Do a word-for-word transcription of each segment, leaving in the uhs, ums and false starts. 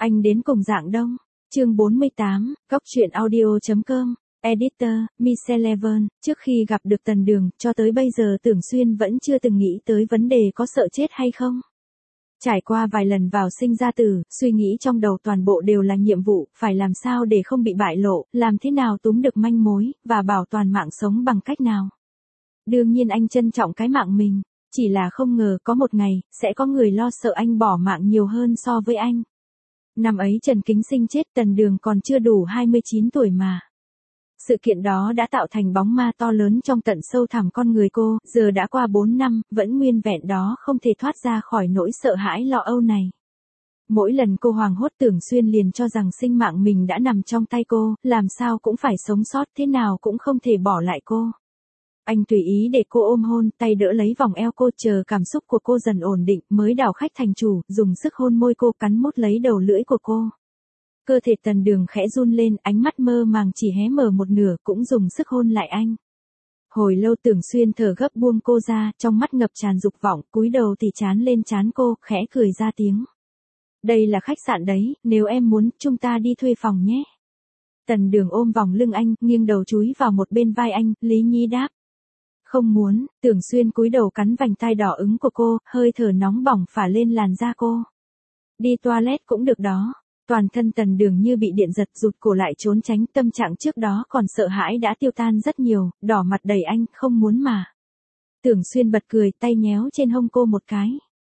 Anh đến cùng Dạng Đông. Chương bốn mươi tám, góc truyện audio chấm com. Editor, Michelle Levan. Trước khi gặp được Tần Đường, cho tới bây giờ Tưởng Xuyên vẫn chưa từng nghĩ tới vấn đề có sợ chết hay không. Trải qua vài lần vào sinh ra tử, suy nghĩ trong đầu toàn bộ đều là nhiệm vụ, phải làm sao để không bị bại lộ, làm thế nào túm được manh mối, và bảo toàn mạng sống bằng cách nào. Đương nhiên anh trân trọng cái mạng mình, chỉ là không ngờ có một ngày, sẽ có người lo sợ anh bỏ mạng nhiều hơn so với anh. Năm ấy Trần Kính Sinh chết, Tần Đường còn chưa đủ hai mươi chín tuổi mà. Sự kiện đó đã tạo thành bóng ma to lớn trong tận sâu thẳm con người cô, giờ đã qua bốn năm, vẫn nguyên vẹn đó, không thể thoát ra khỏi nỗi sợ hãi lo âu này. Mỗi lần cô hoảng hốt, Tưởng Xuyên liền cho rằng sinh mạng mình đã nằm trong tay cô, làm sao cũng phải sống sót, thế nào cũng không thể bỏ lại cô. Anh tùy ý để cô ôm hôn, tay đỡ lấy vòng eo cô, chờ cảm xúc của cô dần ổn định, mới đảo khách thành chủ, dùng sức hôn môi cô, cắn mút lấy đầu lưỡi của cô. Cơ thể Tần Đường khẽ run lên, ánh mắt mơ màng chỉ hé mở một nửa, cũng dùng sức hôn lại anh. Hồi lâu Tưởng Xuyên thở gấp buông cô ra, trong mắt ngập tràn dục vọng, cúi đầu thì chán lên trán cô, khẽ cười ra tiếng. Đây là khách sạn đấy, nếu em muốn, chúng ta đi thuê phòng nhé. Tần Đường ôm vòng lưng anh, nghiêng đầu chúi vào một bên vai anh, Lý Nhi đáp. Không muốn. Tưởng Xuyên cúi đầu cắn vành tai đỏ ứng của cô, hơi thở nóng bỏng phả lên làn da cô. Đi toilet cũng được đó. Toàn thân Tần Đường như bị điện giật, rụt cổ lại trốn tránh, tâm trạng trước đó còn sợ hãi đã tiêu tan rất nhiều, đỏ mặt đẩy anh, không muốn mà. Tưởng Xuyên bật cười, tay nhéo trên hông cô một cái.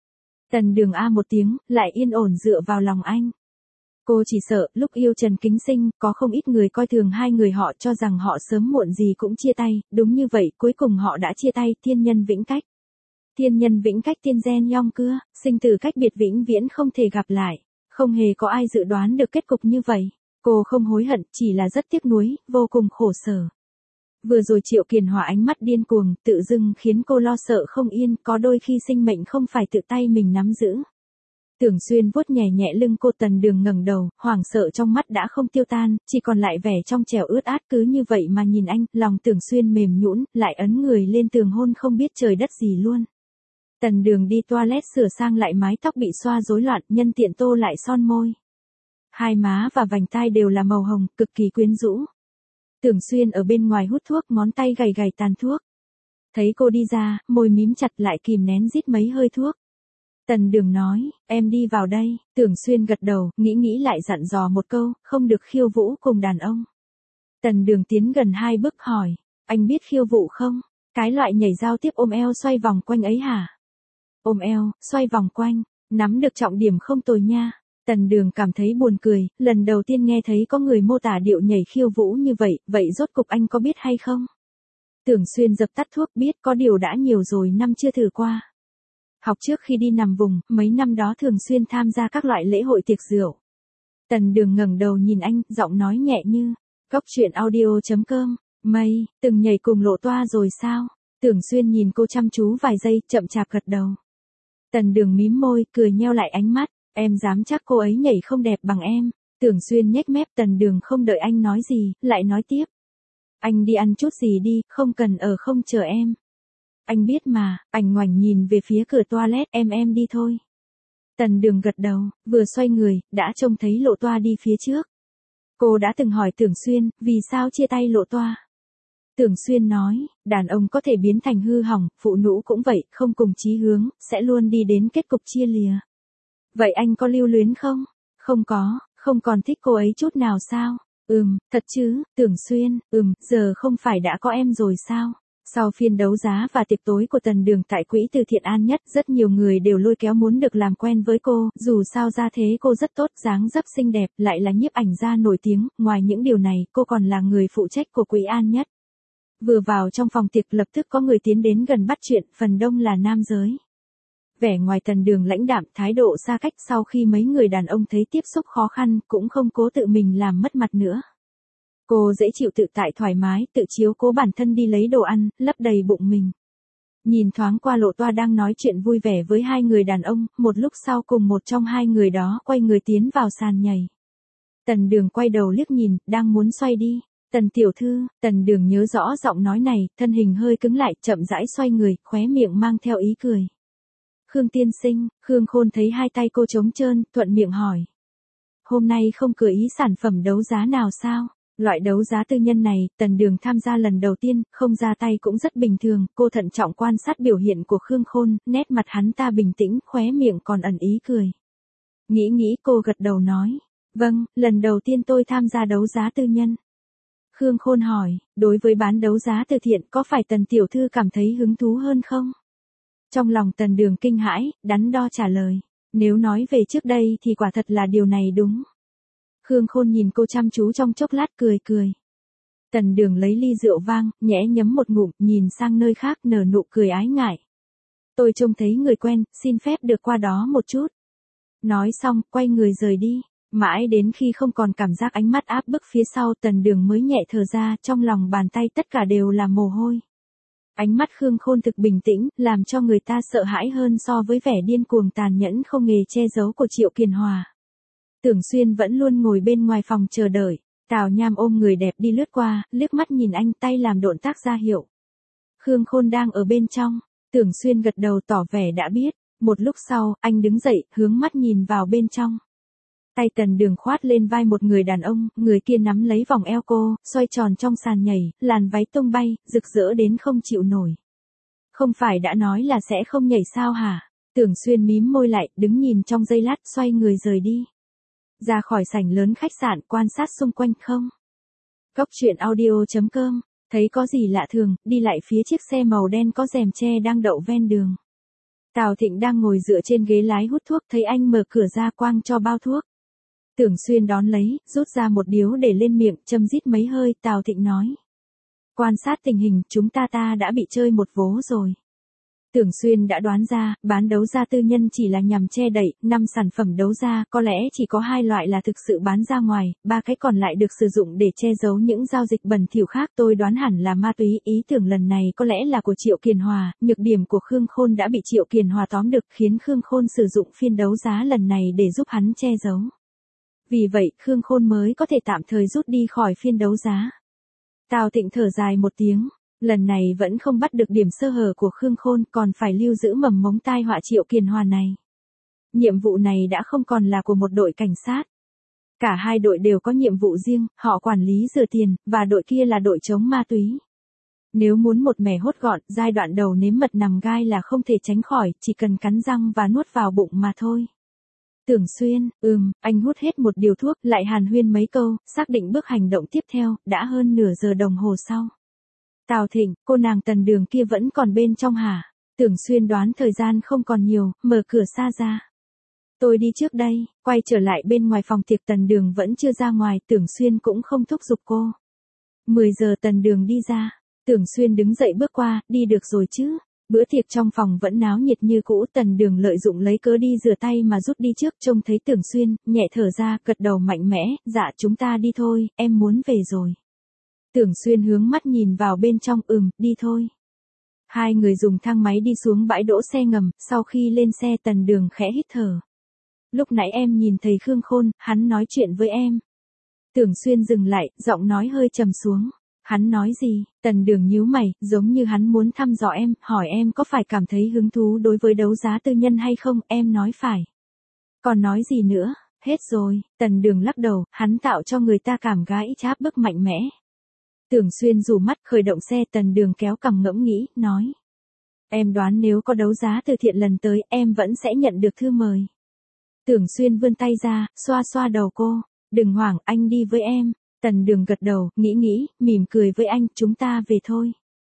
Tần Đường a một tiếng, lại yên ổn dựa vào lòng anh. Cô chỉ sợ, lúc yêu Trần Kính Sinh, có không ít người coi thường hai người họ, cho rằng họ sớm muộn gì cũng chia tay, đúng như vậy, cuối cùng họ đã chia tay, thiên nhân vĩnh cách. Thiên nhân vĩnh cách, tiên gen yong cưa, sinh tử cách biệt vĩnh viễn không thể gặp lại. Không hề có ai dự đoán được kết cục như vậy. Cô không hối hận, chỉ là rất tiếc nuối, vô cùng khổ sở. Vừa rồi Triệu Kiền Hòa ánh mắt điên cuồng, tự dưng khiến cô lo sợ không yên, có đôi khi sinh mệnh không phải tự tay mình nắm giữ. Tưởng Xuyên vuốt nhẹ nhẹ lưng cô. Tần Đường ngẩng đầu, hoảng sợ trong mắt đã không tiêu tan, chỉ còn lại vẻ trong trẻo ướt át. Cứ như vậy mà nhìn anh, lòng Tưởng Xuyên mềm nhũn, lại ấn người lên tường hôn không biết trời đất gì luôn. Tần Đường đi toilet sửa sang lại mái tóc bị xoa rối loạn, nhân tiện tô lại son môi. Hai má và vành tai đều là màu hồng, cực kỳ quyến rũ. Tưởng Xuyên ở bên ngoài hút thuốc, ngón tay gầy gầy tàn thuốc. Thấy cô đi ra, môi mím chặt lại kìm nén rít mấy hơi thuốc. Tần Đường nói, em đi vào đây. Tưởng Xuyên gật đầu, nghĩ nghĩ lại dặn dò một câu, không được khiêu vũ cùng đàn ông. Tần Đường tiến gần hai bước hỏi, anh biết khiêu vũ không? Cái loại nhảy giao tiếp ôm eo xoay vòng quanh ấy hả? Ôm eo, xoay vòng quanh, nắm được trọng điểm không tồi nha. Tần Đường cảm thấy buồn cười, lần đầu tiên nghe thấy có người mô tả điệu nhảy khiêu vũ như vậy, vậy rốt cục anh có biết hay không? Tưởng Xuyên dập tắt thuốc, biết, có điều đã nhiều rồi năm chưa thử qua. Học trước khi đi nằm vùng, mấy năm đó thường xuyên tham gia các loại lễ hội tiệc rượu. Tần Đường ngẩng đầu nhìn anh, giọng nói nhẹ như, góc truyện audio chấm com, mây, từng nhảy cùng Lộ Toa rồi sao? Tưởng Xuyên nhìn cô chăm chú vài giây, chậm chạp gật đầu. Tần Đường mím môi, cười nheo lại ánh mắt, em dám chắc cô ấy nhảy không đẹp bằng em. Tưởng Xuyên nhếch mép. Tần Đường không đợi anh nói gì, lại nói tiếp. Anh đi ăn chút gì đi, không cần ở không chờ em. Anh biết mà. Anh ngoảnh nhìn về phía cửa toilet, em em đi thôi. Tần Đường gật đầu, vừa xoay người, đã trông thấy Lộ Toa đi phía trước. Cô đã từng hỏi Tưởng Xuyên, vì sao chia tay Lộ Toa? Tưởng Xuyên nói, đàn ông có thể biến thành hư hỏng, phụ nữ cũng vậy, không cùng chí hướng, sẽ luôn đi đến kết cục chia lìa. Vậy anh có lưu luyến không? Không có, không còn thích cô ấy chút nào sao? Ừm, thật chứ. Tưởng Xuyên, ừm, giờ không phải đã có em rồi sao? Sau phiên đấu giá và tiệc tối của Tần Đường tại quỹ từ thiện An Nhất, rất nhiều người đều lôi kéo muốn được làm quen với cô, dù sao ra thế cô rất tốt, dáng dấp xinh đẹp, lại là nhiếp ảnh gia nổi tiếng, ngoài những điều này, cô còn là người phụ trách của quỹ An Nhất. Vừa vào trong phòng tiệc lập tức có người tiến đến gần bắt chuyện, phần đông là nam giới. Vẻ ngoài Tần Đường lãnh đạm, thái độ xa cách. Sau khi mấy người đàn ông thấy tiếp xúc khó khăn, cũng không cố tự mình làm mất mặt nữa. Cô dễ chịu tự tại thoải mái, tự chiếu cố bản thân đi lấy đồ ăn, lấp đầy bụng mình. Nhìn thoáng qua Lộ Toa đang nói chuyện vui vẻ với hai người đàn ông, một lúc sau cùng một trong hai người đó quay người tiến vào sàn nhảy. Tần Đường quay đầu liếc nhìn, đang muốn xoay đi. Tần tiểu thư. Tần Đường nhớ rõ giọng nói này, thân hình hơi cứng lại, chậm rãi xoay người, khóe miệng mang theo ý cười. Khương tiên sinh. Khương Khôn thấy hai tay cô trống trơn, thuận miệng hỏi. hôm nay không cửa ý sản phẩm đấu giá nào sao? Loại đấu giá tư nhân này, Tần Đường tham gia lần đầu tiên, không ra tay cũng rất bình thường, cô thận trọng quan sát biểu hiện của Khương Khôn, nét mặt hắn ta bình tĩnh, khóe miệng còn ẩn ý cười. Nghĩ nghĩ cô gật đầu nói, vâng, lần đầu tiên tôi tham gia đấu giá tư nhân. Khương Khôn hỏi, đối với bán đấu giá từ thiện có phải Tần Tiểu Thư cảm thấy hứng thú hơn không? Trong lòng Tần Đường kinh hãi, đắn đo trả lời, nếu nói về trước đây thì quả thật là điều này đúng. Khương Khôn nhìn cô chăm chú trong chốc lát cười cười. Tần Đường lấy ly rượu vang, nhẽ nhấm một ngụm, nhìn sang nơi khác nở nụ cười ái ngại. Tôi trông thấy người quen, xin phép được qua đó một chút. Nói xong, quay người rời đi. Mãi đến khi không còn cảm giác ánh mắt áp bức phía sau, Tần Đường mới nhẹ thở ra, trong lòng bàn tay tất cả đều là mồ hôi. Ánh mắt Khương Khôn thực bình tĩnh, làm cho người ta sợ hãi hơn so với vẻ điên cuồng tàn nhẫn không nghề che giấu của Triệu Kiền Hòa. Tưởng Xuyên vẫn luôn ngồi bên ngoài phòng chờ đợi. Tào Nham ôm người đẹp đi lướt qua, liếc mắt nhìn anh, tay làm động tác ra hiệu. Khương Khôn đang ở bên trong. Tưởng Xuyên gật đầu tỏ vẻ đã biết. Một lúc sau, anh đứng dậy, hướng mắt nhìn vào bên trong. Tay Tần Đường khoát lên vai một người đàn ông, người kia nắm lấy vòng eo cô, xoay tròn trong sàn nhảy, làn váy tung bay, rực rỡ đến không chịu nổi. Không phải đã nói là sẽ không nhảy sao hả? Tưởng Xuyên mím môi lại, đứng nhìn trong giây lát, xoay người rời đi. Ra khỏi sảnh lớn khách sạn, quan sát xung quanh không. Góc truyện audio chấm com, thấy có gì lạ thường, đi lại phía chiếc xe màu đen có rèm che đang đậu ven đường. Tào Thịnh đang ngồi dựa trên ghế lái hút thuốc, thấy anh mở cửa ra quang cho bao thuốc. Tưởng Xuyên đón lấy, rút ra một điếu để lên miệng, châm rít mấy hơi, Tào Thịnh nói. Quan sát tình hình, chúng ta ta đã bị chơi một vố rồi. Tưởng Xuyên đã đoán ra, bán đấu giá tư nhân chỉ là nhằm che đậy, năm sản phẩm đấu giá, có lẽ chỉ có hai loại là thực sự bán ra ngoài, ba cái còn lại được sử dụng để che giấu những giao dịch bẩn thỉu khác. Tôi đoán hẳn là ma túy, ý tưởng lần này có lẽ là của Triệu Kiền Hòa, nhược điểm của Khương Khôn đã bị Triệu Kiền Hòa tóm được, khiến Khương Khôn sử dụng phiên đấu giá lần này để giúp hắn che giấu. Vì vậy, Khương Khôn mới có thể tạm thời rút đi khỏi phiên đấu giá. Tào Thịnh thở dài một tiếng. Lần này vẫn không bắt được điểm sơ hở của Khương Khôn, còn phải lưu giữ mầm mống tai họa Triệu Kiền Hòa này. Nhiệm vụ này đã không còn là của một đội cảnh sát. Cả hai đội đều có nhiệm vụ riêng, họ quản lý rửa tiền, và đội kia là đội chống ma túy. Nếu muốn một mẻ hốt gọn, giai đoạn đầu nếm mật nằm gai là không thể tránh khỏi, chỉ cần cắn răng và nuốt vào bụng mà thôi. Tưởng Xuyên, ừm, anh hút hết một điều thuốc, lại hàn huyên mấy câu, xác định bước hành động tiếp theo, đã hơn nửa giờ đồng hồ sau. Tào Thịnh, cô nàng Tần Đường kia vẫn còn bên trong hả? Tưởng Xuyên đoán thời gian không còn nhiều, mở cửa xa ra. Tôi đi trước đây, quay trở lại bên ngoài phòng tiệc. Tần Đường vẫn chưa ra ngoài, Tưởng Xuyên cũng không thúc giục cô. mười giờ Tần Đường đi ra, Tưởng Xuyên đứng dậy bước qua, đi được rồi chứ? Bữa tiệc trong phòng vẫn náo nhiệt như cũ. Tần Đường lợi dụng lấy cớ đi rửa tay mà rút đi trước, trông thấy Tưởng Xuyên, nhẹ thở ra, gật đầu mạnh mẽ, dạ chúng ta đi thôi, em muốn về rồi. Tưởng Xuyên hướng mắt nhìn vào bên trong, ừm, đi thôi. Hai người dùng thang máy đi xuống bãi đỗ xe ngầm, sau khi lên xe Tần Đường khẽ hít thở. Lúc nãy em nhìn thấy Khương Khôn, hắn nói chuyện với em. Tưởng Xuyên dừng lại, giọng nói hơi trầm xuống. Hắn nói gì? Tần Đường nhíu mày, giống như hắn muốn thăm dò em, hỏi em có phải cảm thấy hứng thú đối với đấu giá tư nhân hay không, em nói phải. Còn nói gì nữa? Hết rồi. Tần Đường lắc đầu, hắn tạo cho người ta cảm gái áp bức mạnh mẽ. Tưởng Xuyên rủ mắt, khởi động xe. Tần Đường kéo cằm ngẫm nghĩ, nói. Em đoán nếu có đấu giá từ thiện lần tới, em vẫn sẽ nhận được thư mời. Tưởng Xuyên vươn tay ra, xoa xoa đầu cô. Đừng hoảng, anh đi với em. Tần Đường gật đầu, nghĩ nghĩ, mỉm cười với anh, chúng ta về thôi.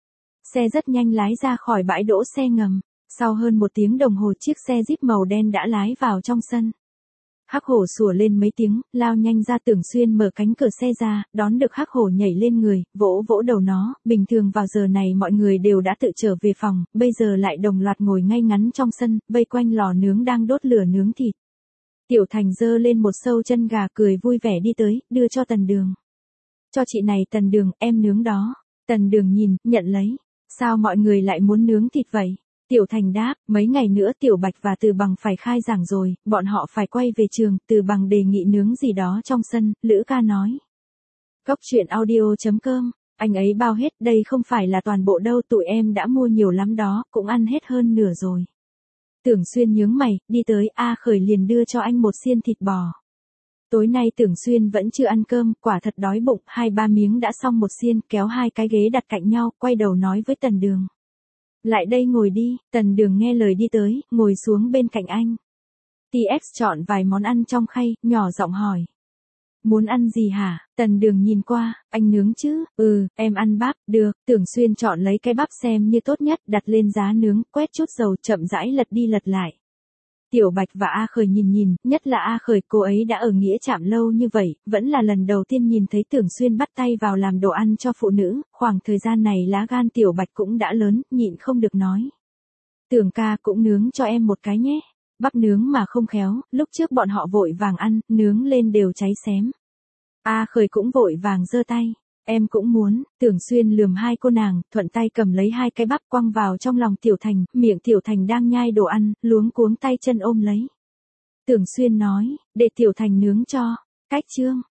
Xe rất nhanh lái ra khỏi bãi đỗ xe ngầm. Sau hơn một tiếng đồng hồ, chiếc xe Jeep màu đen đã lái vào trong sân. Hắc Hổ sủa lên mấy tiếng, lao nhanh ra. Tưởng Xuyên mở cánh cửa xe ra, đón được Hắc Hổ nhảy lên người, vỗ vỗ đầu nó. Bình thường vào giờ này mọi người đều đã tự trở về phòng, bây giờ lại đồng loạt ngồi ngay ngắn trong sân, vây quanh lò nướng đang đốt lửa nướng thịt. Tiểu Thành giơ lên một sâu chân gà, cười vui vẻ đi tới, đưa cho Tần Đường. Cho chị này Tần Đường, em nướng đó. Tần Đường nhìn, nhận lấy. Sao mọi người lại muốn nướng thịt vậy? Tiểu Thành đáp, mấy ngày nữa Tiểu Bạch và Từ Bằng phải khai giảng rồi, bọn họ phải quay về trường. Từ Bằng đề nghị nướng gì đó trong sân, Lữ Ca nói. Góc truyện audio chấm com, anh ấy bao hết, đây không phải là toàn bộ đâu, tụi em đã mua nhiều lắm đó, cũng ăn hết hơn nửa rồi. Tưởng Xuyên nhướng mày, đi tới, A Khởi liền đưa cho anh một xiên thịt bò. Tối nay Tưởng Xuyên vẫn chưa ăn cơm, quả thật đói bụng, hai ba miếng đã xong một xiên, kéo hai cái ghế đặt cạnh nhau, quay đầu nói với Tần Đường. Lại đây ngồi đi, Tần Đường nghe lời đi tới, ngồi xuống bên cạnh anh. tê ích chọn vài món ăn trong khay, nhỏ giọng hỏi. Muốn ăn gì hả? Tần Đường nhìn qua, anh nướng chứ? Ừ, em ăn bắp, được. Tưởng Xuyên chọn lấy cái bắp xem như tốt nhất, đặt lên giá nướng, quét chút dầu, chậm rãi lật đi lật lại. Tiểu Bạch và A Khởi nhìn nhìn, nhất là A Khởi, cô ấy đã ở nghĩa trạm lâu như vậy, vẫn là lần đầu tiên nhìn thấy Tưởng Xuyên bắt tay vào làm đồ ăn cho phụ nữ, khoảng thời gian này lá gan Tiểu Bạch cũng đã lớn, nhịn không được nói. Tưởng ca cũng nướng cho em một cái nhé. Bắp nướng mà không khéo, lúc trước bọn họ vội vàng ăn, nướng lên đều cháy xém. A Khởi cũng vội vàng giơ tay. Em cũng muốn. Tưởng Xuyên lườm hai cô nàng, thuận tay cầm lấy hai cái bắp quăng vào trong lòng Tiểu Thành, miệng Tiểu Thành đang nhai đồ ăn, luống cuống tay chân ôm lấy. Tưởng Xuyên nói, để Tiểu Thành nướng cho. Cách chương.